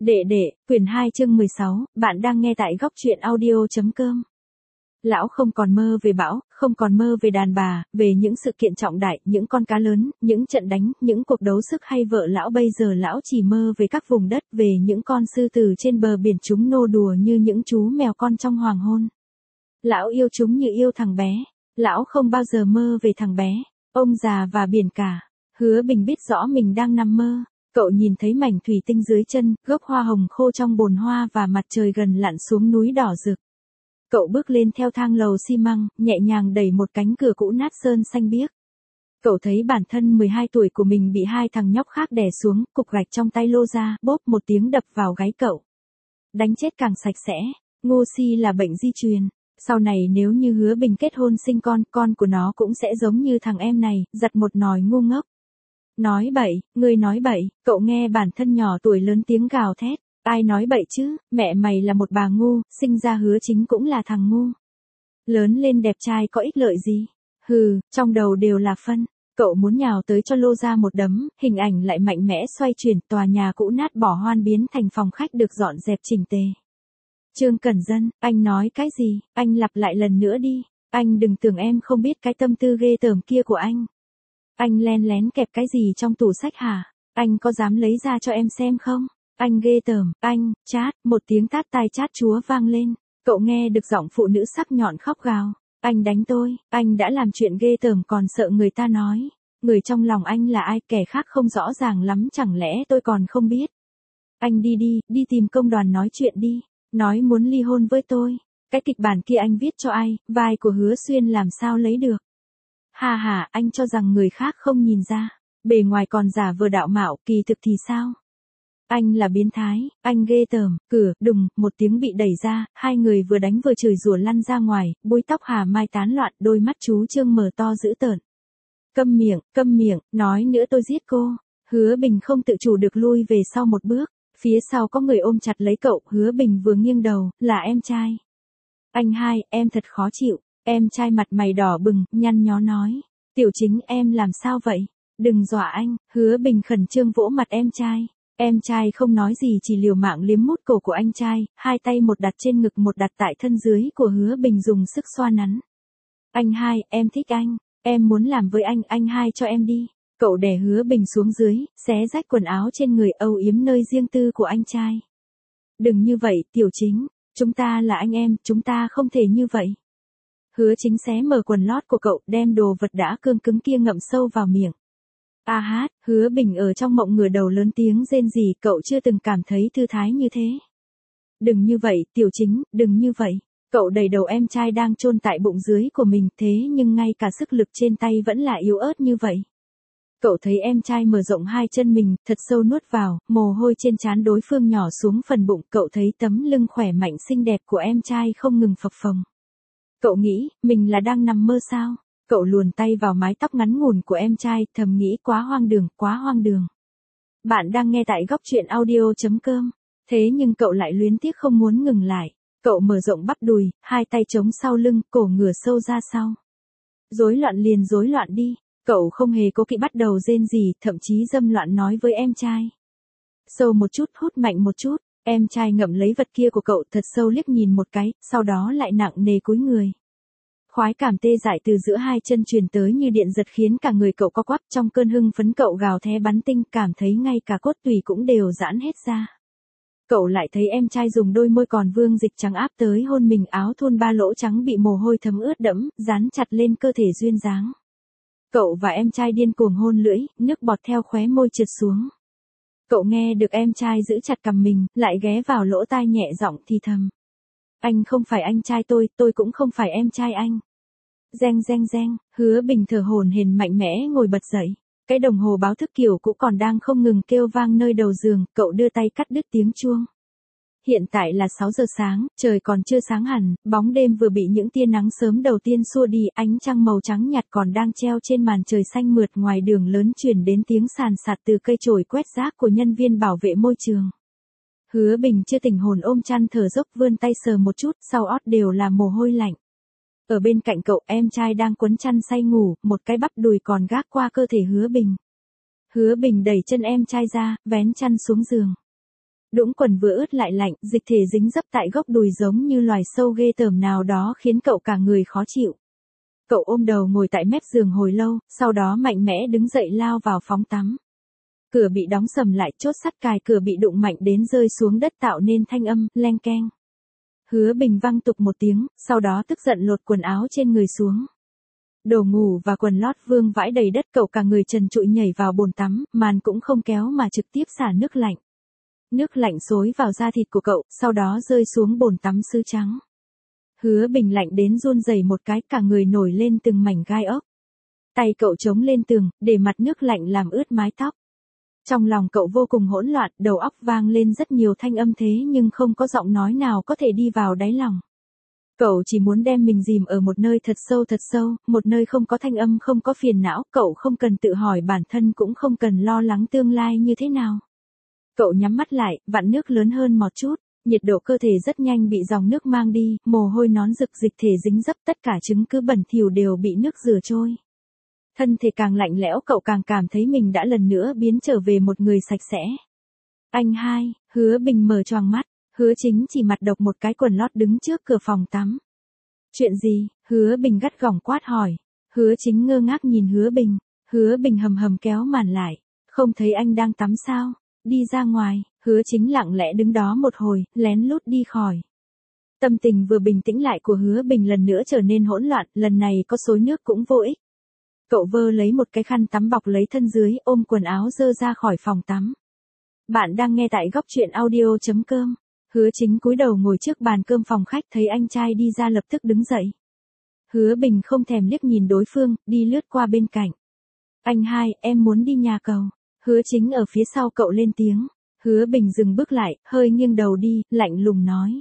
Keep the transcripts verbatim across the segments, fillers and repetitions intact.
Đệ đệ, quyển hai chương mười sáu, bạn đang nghe tại góc truyện audio.com. Lão không còn mơ về bão, không còn mơ về đàn bà, về những sự kiện trọng đại, những con cá lớn, những trận đánh, những cuộc đấu sức hay vợ lão bây giờ lão chỉ mơ về các vùng đất, về những con sư tử trên bờ biển chúng nô đùa như những chú mèo con trong hoàng hôn. Lão yêu chúng như yêu thằng bé, lão không bao giờ mơ về thằng bé, ông già và biển cả. Hứa Bình biết rõ mình đang nằm mơ. Cậu nhìn thấy mảnh thủy tinh dưới chân, gốc hoa hồng khô trong bồn hoa và mặt trời gần lặn xuống núi đỏ rực. Cậu bước lên theo thang lầu xi măng, nhẹ nhàng đẩy một cánh cửa cũ nát sơn xanh biếc. Cậu thấy bản thân mười hai tuổi của mình bị hai thằng nhóc khác đè xuống, cục gạch trong tay lô ra, bốp một tiếng đập vào gáy cậu. Đánh chết càng sạch sẽ, ngu si là bệnh di truyền. Sau này nếu như Hứa Bình kết hôn sinh con, con của nó cũng sẽ giống như thằng em này, giặt một nồi ngu ngốc. Nói bậy, ngươi nói bậy, cậu nghe bản thân nhỏ tuổi lớn tiếng gào thét. Ai nói bậy chứ, mẹ mày là một bà ngu, sinh ra Hứa Chính cũng là thằng ngu. Lớn lên đẹp trai có ích lợi gì? Hừ, trong đầu đều là phân. Cậu muốn nhào tới cho lô ra một đấm, hình ảnh lại mạnh mẽ xoay chuyển, tòa nhà cũ nát bỏ hoang biến thành phòng khách được dọn dẹp chỉnh tề. Trương Cẩn Dân, anh nói cái gì, anh lặp lại lần nữa đi, anh đừng tưởng em không biết cái tâm tư ghê tởm kia của anh. Anh len lén kẹp cái gì trong tủ sách hả? Anh có dám lấy ra cho em xem không? Anh ghê tởm, anh, chát, một tiếng tát tai chát chúa vang lên. Cậu nghe được giọng phụ nữ sắc nhọn khóc gào. Anh đánh tôi, anh đã làm chuyện ghê tởm còn sợ người ta nói. Người trong lòng anh là ai, kẻ khác không rõ ràng lắm, chẳng lẽ tôi còn không biết? Anh đi đi, đi tìm công đoàn nói chuyện đi. Nói muốn ly hôn với tôi. Cái kịch bản kia anh viết cho ai, vai của Hứa Xuyên làm sao lấy được? Hà hà, anh cho rằng người khác không nhìn ra, bề ngoài còn giả vờ đạo mạo, kỳ thực thì sao? Anh là biến thái, anh ghê tởm. Cửa, đùng, một tiếng bị đẩy ra, hai người vừa đánh vừa chửi rủa lăn ra ngoài, búi tóc Hà Mai tán loạn, đôi mắt chú Trương mở to dữ tợn. Câm miệng, câm miệng, nói nữa tôi giết cô. Hứa Bình không tự chủ được lui về sau một bước, phía sau có người ôm chặt lấy cậu, Hứa Bình vừa nghiêng đầu, là em trai. Anh hai, em thật khó chịu. Em trai mặt mày đỏ bừng, nhăn nhó nói. Tiểu Chính, em làm sao vậy? Đừng dọa anh. Hứa Bình khẩn trương vỗ mặt em trai. Em trai không nói gì, chỉ liều mạng liếm mút cổ của anh trai, hai tay một đặt trên ngực một đặt tại thân dưới của Hứa Bình dùng sức xoa nắn. Anh hai, em thích anh. Em muốn làm với anh, anh hai cho em đi. Cậu đè Hứa Bình xuống dưới, xé rách quần áo trên người, âu yếm nơi riêng tư của anh trai. Đừng như vậy, Tiểu Chính. Chúng ta là anh em, chúng ta không thể như vậy. Hứa Chính xé mở quần lót của cậu, đem đồ vật đã cương cứng kia ngậm sâu vào miệng. A hát, Hứa Bình ở trong mộng ngửa đầu lớn tiếng rên rỉ, cậu chưa từng cảm thấy thư thái như thế. Đừng như vậy, Tiểu Chính, đừng như vậy. Cậu đẩy đầu em trai đang chôn tại bụng dưới của mình, thế nhưng ngay cả sức lực trên tay vẫn là yếu ớt như vậy. Cậu thấy em trai mở rộng hai chân mình, thật sâu nuốt vào, mồ hôi trên trán đối phương nhỏ xuống phần bụng, cậu thấy tấm lưng khỏe mạnh xinh đẹp của em trai không ngừng phập phồng. Cậu nghĩ, mình là đang nằm mơ sao? Cậu luồn tay vào mái tóc ngắn ngủn của em trai, thầm nghĩ quá hoang đường, quá hoang đường. Bạn đang nghe tại góc truyện audio.com. Thế nhưng cậu lại luyến tiếc không muốn ngừng lại. Cậu mở rộng bắp đùi, hai tay chống sau lưng, cổ ngửa sâu ra sau. Rối loạn liền rối loạn đi. Cậu không hề cố kỵ bắt đầu rên rỉ, thậm chí dâm loạn nói với em trai. Sâu một chút, hút mạnh một chút. Em trai ngậm lấy vật kia của cậu thật sâu liếc nhìn một cái, sau đó lại nặng nề cúi người. Khoái cảm tê dại từ giữa hai chân truyền tới như điện giật khiến cả người cậu co quắp, trong cơn hưng phấn cậu gào thé bắn tinh, cảm thấy ngay cả cốt tủy cũng đều giãn hết ra. Cậu lại thấy em trai dùng đôi môi còn vương dịch trắng áp tới hôn mình, áo thun ba lỗ trắng bị mồ hôi thấm ướt đẫm, dán chặt lên cơ thể duyên dáng. Cậu và em trai điên cuồng hôn lưỡi, nước bọt theo khóe môi trượt xuống. Cậu nghe được em trai giữ chặt cằm mình, lại ghé vào lỗ tai nhẹ giọng thì thầm. Anh không phải anh trai tôi, tôi cũng không phải em trai anh. Reng reng reng, Hứa Bình thở hổn hển mạnh mẽ ngồi bật dậy. Cái đồng hồ báo thức kiểu cũ còn đang không ngừng kêu vang nơi đầu giường, cậu đưa tay cắt đứt tiếng chuông. Hiện tại là sáu giờ sáng, trời còn chưa sáng hẳn, bóng đêm vừa bị những tia nắng sớm đầu tiên xua đi, ánh trăng màu trắng nhạt còn đang treo trên màn trời xanh mượt, ngoài đường lớn truyền đến tiếng sàn sạt từ cây chổi quét rác của nhân viên bảo vệ môi trường. Hứa Bình chưa tỉnh hồn ôm chăn thở dốc, vươn tay sờ một chút, sau ót đều là mồ hôi lạnh. Ở bên cạnh cậu, em trai đang quấn chăn say ngủ, một cái bắp đùi còn gác qua cơ thể Hứa Bình. Hứa Bình đẩy chân em trai ra, vén chăn xuống giường. Đũng quần vừa ướt lại lạnh, dịch thể dính dấp tại gốc đùi giống như loài sâu ghê tởm nào đó khiến cậu cả người khó chịu. Cậu ôm đầu ngồi tại mép giường hồi lâu, sau đó mạnh mẽ đứng dậy lao vào phóng tắm. Cửa bị đóng sầm lại, chốt sắt cài cửa bị đụng mạnh đến rơi xuống đất tạo nên thanh âm, leng keng. Hứa Bình văng tục một tiếng, sau đó tức giận lột quần áo trên người xuống. Đồ ngủ và quần lót vương vãi đầy đất, cậu cả người trần trụi nhảy vào bồn tắm, màn cũng không kéo mà trực tiếp xả nước lạnh. Nước lạnh xối vào da thịt của cậu, sau đó rơi xuống bồn tắm sứ trắng. Hứa Bình lạnh đến run rẩy một cái, cả người nổi lên từng mảnh gai ốc. Tay cậu chống lên tường, để mặt nước lạnh làm ướt mái tóc. Trong lòng cậu vô cùng hỗn loạn, đầu óc vang lên rất nhiều thanh âm thế nhưng không có giọng nói nào có thể đi vào đáy lòng. Cậu chỉ muốn đem mình dìm ở một nơi thật sâu thật sâu, một nơi không có thanh âm, không có phiền não, cậu không cần tự hỏi bản thân, cũng không cần lo lắng tương lai như thế nào. Cậu nhắm mắt lại, vặn nước lớn hơn một chút, nhiệt độ cơ thể rất nhanh bị dòng nước mang đi, mồ hôi nón rực, dịch thể dính dấp, tất cả chứng cứ bẩn thỉu đều bị nước rửa trôi. Thân thể càng lạnh lẽo, cậu càng cảm thấy mình đã lần nữa biến trở về một người sạch sẽ. Anh hai, Hứa Bình mở choàng mắt, Hứa Chính chỉ mặt độc một cái quần lót đứng trước cửa phòng tắm. Chuyện gì? Hứa Bình gắt gỏng quát hỏi. Hứa Chính ngơ ngác nhìn Hứa Bình, Hứa Bình hầm hầm kéo màn lại, không thấy anh đang tắm sao? Đi ra ngoài. Hứa Chính lặng lẽ đứng đó một hồi, lén lút đi khỏi. Tâm tình vừa bình tĩnh lại của Hứa Bình lần nữa trở nên hỗn loạn, lần này có xối nước cũng vô ích. Cậu vơ lấy một cái khăn tắm bọc lấy thân dưới, ôm quần áo dơ ra khỏi phòng tắm. Bạn đang nghe tại góc truyện audio chấm com. Hứa Chính cúi đầu ngồi trước bàn cơm phòng khách, thấy anh trai đi ra lập tức đứng dậy. Hứa Bình không thèm liếc nhìn đối phương, đi lướt qua bên cạnh. Anh hai, em muốn đi nhà cầu. Hứa Chính ở phía sau cậu lên tiếng. Hứa Bình dừng bước lại, hơi nghiêng đầu đi, lạnh lùng nói.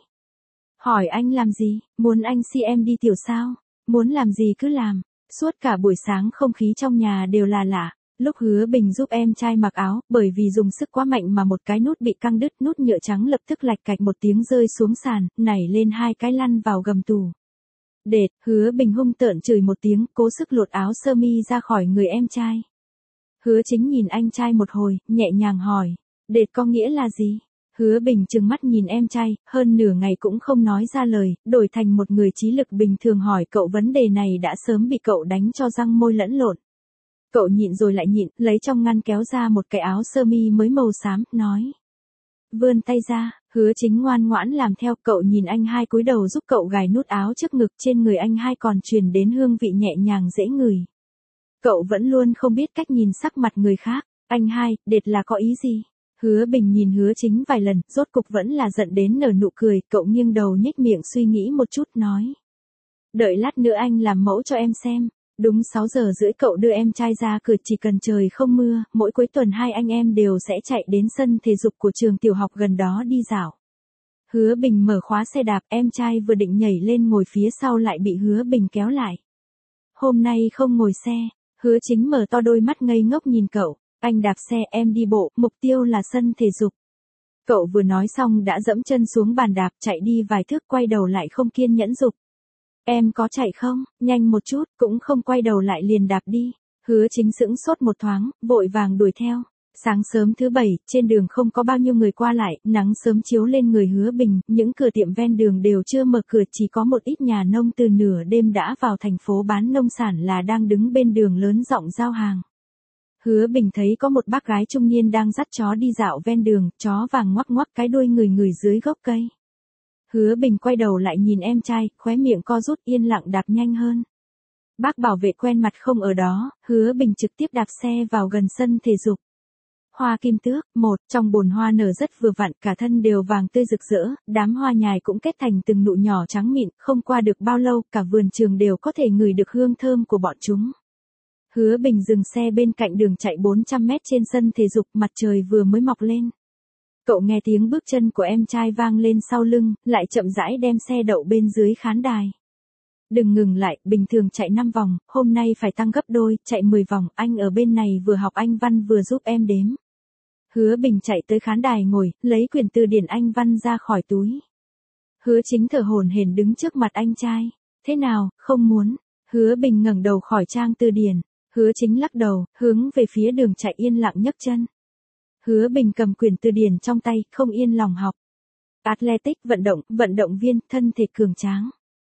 Hỏi anh làm gì, muốn anh si em đi tiểu sao? Muốn làm gì cứ làm. Suốt cả buổi sáng không khí trong nhà đều là lạ. Lúc Hứa Bình giúp em trai mặc áo, bởi vì dùng sức quá mạnh mà một cái nút bị căng đứt, nút nhựa trắng lập tức lạch cạch một tiếng rơi xuống sàn, nảy lên hai cái lăn vào gầm tủ. Đệt, Hứa Bình hung tợn chửi một tiếng, cố sức lột áo sơ mi ra khỏi người em trai. Hứa Chính nhìn anh trai một hồi, nhẹ nhàng hỏi, đệt có nghĩa là gì? Hứa Bình trừng mắt nhìn em trai, hơn nửa ngày cũng không nói ra lời, đổi thành một người trí lực bình thường hỏi cậu vấn đề này đã sớm bị cậu đánh cho răng môi lẫn lộn. Cậu nhịn rồi lại nhịn, lấy trong ngăn kéo ra một cái áo sơ mi mới màu xám, nói. Vươn tay ra, Hứa Chính ngoan ngoãn làm theo, cậu nhìn anh hai cúi đầu giúp cậu gài nút áo trước ngực, trên người anh hai còn truyền đến hương vị nhẹ nhàng dễ ngửi. Cậu vẫn luôn không biết cách nhìn sắc mặt người khác, anh hai, đệt là có ý gì? Hứa Bình nhìn Hứa Chính vài lần, rốt cục vẫn là giận đến nở nụ cười, cậu nghiêng đầu nhếch miệng suy nghĩ một chút nói. Đợi lát nữa anh làm mẫu cho em xem. Đúng sáu giờ rưỡi cậu đưa em trai ra cửa, chỉ cần trời không mưa, mỗi cuối tuần hai anh em đều sẽ chạy đến sân thể dục của trường tiểu học gần đó đi dạo. Hứa Bình mở khóa xe đạp, em trai vừa định nhảy lên ngồi phía sau lại bị Hứa Bình kéo lại. Hôm nay không ngồi xe. Hứa Chính mở to đôi mắt ngây ngốc nhìn cậu, anh đạp xe em đi bộ, mục tiêu là sân thể dục. Cậu vừa nói xong đã dẫm chân xuống bàn đạp, chạy đi vài thước quay đầu lại không kiên nhẫn giục. Em có chạy không, nhanh một chút, cũng không quay đầu lại liền đạp đi. Hứa Chính sững sốt một thoáng, vội vàng đuổi theo. Sáng sớm thứ bảy, trên đường không có bao nhiêu người qua lại, nắng sớm chiếu lên người Hứa Bình, những cửa tiệm ven đường đều chưa mở cửa, chỉ có một ít nhà nông từ nửa đêm đã vào thành phố bán nông sản là đang đứng bên đường lớn giọng giao hàng. Hứa Bình thấy có một bác gái trung niên đang dắt chó đi dạo ven đường, chó vàng ngoắc ngoắc cái đuôi người người dưới gốc cây. Hứa Bình quay đầu lại nhìn em trai, khóe miệng co rút, yên lặng đạp nhanh hơn. Bác bảo vệ quen mặt không ở đó, Hứa Bình trực tiếp đạp xe vào gần sân thể dục. Hoa kim tước, một, trong bồn hoa nở rất vừa vặn, cả thân đều vàng tươi rực rỡ, đám hoa nhài cũng kết thành từng nụ nhỏ trắng mịn, không qua được bao lâu, cả vườn trường đều có thể ngửi được hương thơm của bọn chúng. Hứa Bình dừng xe bên cạnh đường chạy bốn trăm mét trên sân thể dục, mặt trời vừa mới mọc lên. Cậu nghe tiếng bước chân của em trai vang lên sau lưng, lại chậm rãi đem xe đậu bên dưới khán đài. Đừng ngừng lại, bình thường chạy năm vòng, hôm nay phải tăng gấp đôi, chạy mười vòng, anh ở bên này vừa học Anh văn vừa giúp em đếm. Hứa Bình chạy tới khán đài ngồi, lấy quyển từ điển Anh văn ra khỏi túi. Hứa Chính thở hổn hển đứng trước mặt anh trai. Thế nào, không muốn? Hứa Bình ngẩng đầu khỏi trang từ điển. Hứa Chính lắc đầu, hướng về phía đường chạy yên lặng nhấc chân. Hứa Bình cầm quyển từ điển trong tay, không yên lòng học. Athletic vận động, vận động viên, thân thể cường tráng.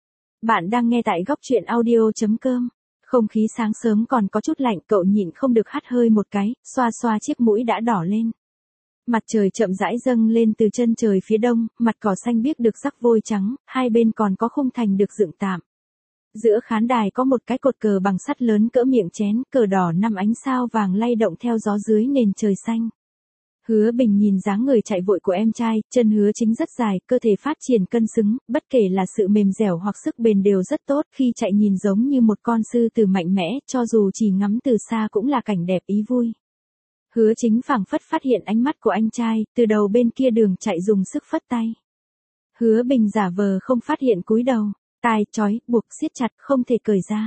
Bạn đang nghe tại góc truyện audio chấm com. Không khí sáng sớm còn có chút lạnh, cậu nhịn không được hắt hơi một cái, xoa xoa chiếc mũi đã đỏ lên. Mặt trời chậm rãi dâng lên từ chân trời phía đông, mặt cỏ xanh biếc được rắc vôi trắng, hai bên còn có khung thành được dựng tạm. Giữa khán đài có một cái cột cờ bằng sắt lớn cỡ miệng chén, cờ đỏ năm ánh sao vàng lay động theo gió dưới nền trời xanh. Hứa Bình nhìn dáng người chạy vội của em trai, chân Hứa Chính rất dài, cơ thể phát triển cân xứng, bất kể là sự mềm dẻo hoặc sức bền đều rất tốt, khi chạy nhìn giống như một con sư tử mạnh mẽ, cho dù chỉ ngắm từ xa cũng là cảnh đẹp ý vui. Hứa Chính phảng phất phát hiện ánh mắt của anh trai, từ đầu bên kia đường chạy dùng sức phất tay. Hứa Bình giả vờ không phát hiện cúi đầu, tai trói, buộc siết chặt, không thể cởi ra.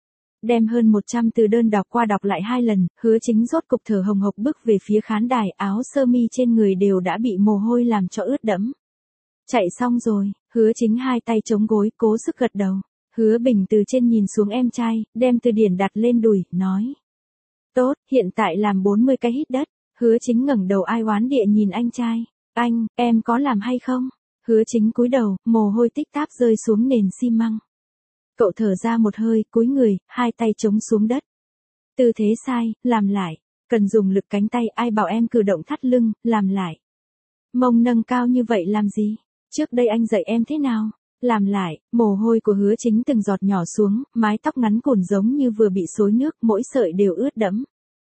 Đem hơn một trăm từ đơn đọc qua đọc lại hai lần, Hứa Chính rốt cục thở hồng hộc bước về phía khán đài, áo sơ mi trên người đều đã bị mồ hôi làm cho ướt đẫm. Chạy xong rồi, Hứa Chính hai tay chống gối, cố sức gật đầu. Hứa Bình từ trên nhìn xuống em trai, đem từ điển đặt lên đùi, nói. Tốt, hiện tại làm bốn mươi cái hít đất. Hứa Chính ngẩng đầu ai oán địa nhìn anh trai. Anh, em có làm hay không? Hứa Chính cúi đầu, mồ hôi tích táp rơi xuống nền xi măng. Cậu thở ra một hơi, cúi người, hai tay chống xuống đất. Tư thế sai, làm lại. Cần dùng lực cánh tay, ai bảo em cử động thắt lưng, làm lại. Mông nâng cao như vậy làm gì? Trước đây anh dạy em thế nào? Làm lại, mồ hôi của Hứa Chính từng giọt nhỏ xuống, mái tóc ngắn cùn giống như vừa bị xối nước, mỗi sợi đều ướt đẫm.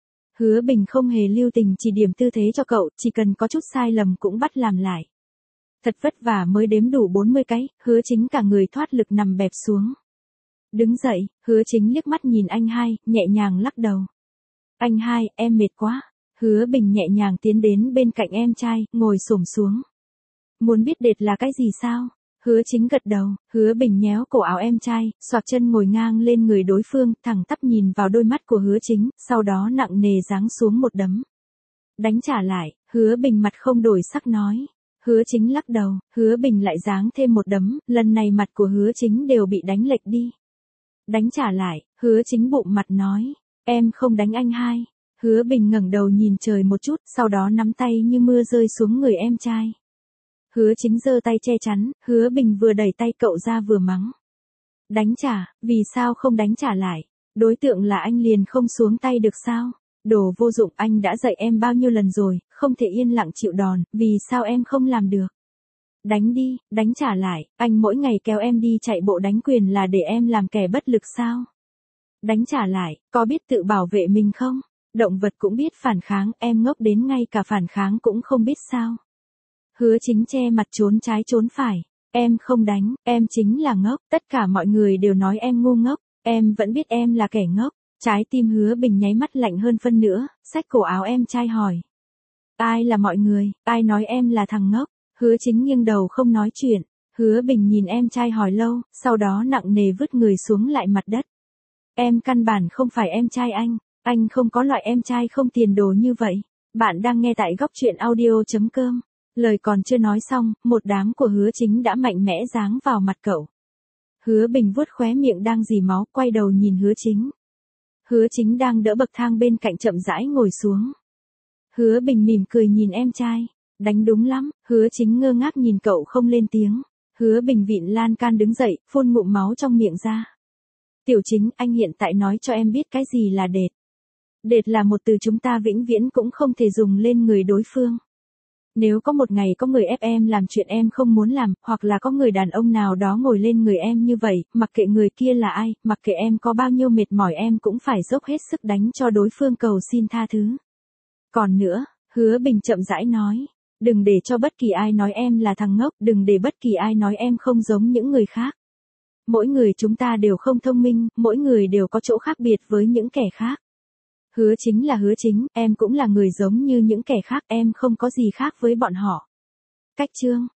Hứa Bình không hề lưu tình chỉ điểm tư thế cho cậu, chỉ cần có chút sai lầm cũng bắt làm lại. Thật vất vả mới đếm đủ bốn mươi cái, Hứa Chính cả người thoát lực nằm bẹp xuống. Đứng dậy, Hứa Chính liếc mắt nhìn anh hai, nhẹ nhàng lắc đầu. Anh hai, em mệt quá. Hứa Bình nhẹ nhàng tiến đến bên cạnh em trai, ngồi xổm xuống. Muốn biết đệt là cái gì sao? Hứa Chính gật đầu, Hứa Bình nhéo cổ áo em trai, xoạc chân ngồi ngang lên người đối phương, thẳng tắp nhìn vào đôi mắt của Hứa Chính, sau đó nặng nề giáng xuống một đấm. Đánh trả lại, Hứa Bình mặt không đổi sắc nói. Hứa Chính lắc đầu, Hứa Bình lại giáng thêm một đấm, lần này mặt của Hứa Chính đều bị đánh lệch đi. Đánh trả lại, Hứa Chính bụng mặt nói, em không đánh anh hai. Hứa Bình ngẩng đầu nhìn trời một chút, sau đó nắm tay như mưa rơi xuống người em trai. Hứa Chính giơ tay che chắn, Hứa Bình vừa đẩy tay cậu ra vừa mắng. Đánh trả, vì sao không đánh trả lại? Đối tượng là anh liền không xuống tay được sao? Đồ vô dụng, anh đã dạy em bao nhiêu lần rồi, không thể yên lặng chịu đòn, vì sao em không làm được? Đánh đi, đánh trả lại, anh mỗi ngày kéo em đi chạy bộ đánh quyền là để em làm kẻ bất lực sao? Đánh trả lại, có biết tự bảo vệ mình không? Động vật cũng biết phản kháng, em ngốc đến ngay cả phản kháng cũng không biết sao? Hứa Chính che mặt trốn trái trốn phải. Em không đánh, em chính là ngốc, tất cả mọi người đều nói em ngu ngốc, em vẫn biết em là kẻ ngốc. Trái tim Hứa Bình nháy mắt lạnh hơn phân nữa, xách cổ áo em trai hỏi. Ai là mọi người, ai nói em là thằng ngốc? Hứa Chính nghiêng đầu không nói chuyện. Hứa Bình nhìn em trai hỏi lâu, sau đó nặng nề vứt người xuống lại mặt đất. Em căn bản không phải em trai anh, anh không có loại em trai không tiền đồ như vậy. Bạn đang nghe tại góc truyện audio chấm com. Lời còn chưa nói xong, một đám của Hứa Chính đã mạnh mẽ giáng vào mặt cậu. Hứa Bình vuốt khóe miệng đang rỉ máu, quay đầu nhìn Hứa Chính. Hứa Chính đang đỡ bậc thang bên cạnh chậm rãi ngồi xuống. Hứa Bình mỉm cười nhìn em trai. Đánh đúng lắm, Hứa Chính ngơ ngác nhìn cậu không lên tiếng. Hứa Bình vịn lan can đứng dậy, phun ngụm máu trong miệng ra. Tiểu Chính, anh hiện tại nói cho em biết cái gì là đệt. Đệt là một từ chúng ta vĩnh viễn cũng không thể dùng lên người đối phương. Nếu có một ngày có người ép em làm chuyện em không muốn làm, hoặc là có người đàn ông nào đó ngồi lên người em như vậy, mặc kệ người kia là ai, mặc kệ em có bao nhiêu mệt mỏi em cũng phải dốc hết sức đánh cho đối phương cầu xin tha thứ. Còn nữa, Hứa Bình chậm rãi nói, đừng để cho bất kỳ ai nói em là thằng ngốc, đừng để bất kỳ ai nói em không giống những người khác. Mỗi người chúng ta đều không thông minh, mỗi người đều có chỗ khác biệt với những kẻ khác. Hứa Chính là Hứa Chính, em cũng là người giống như những kẻ khác, em không có gì khác với bọn họ. Cách chương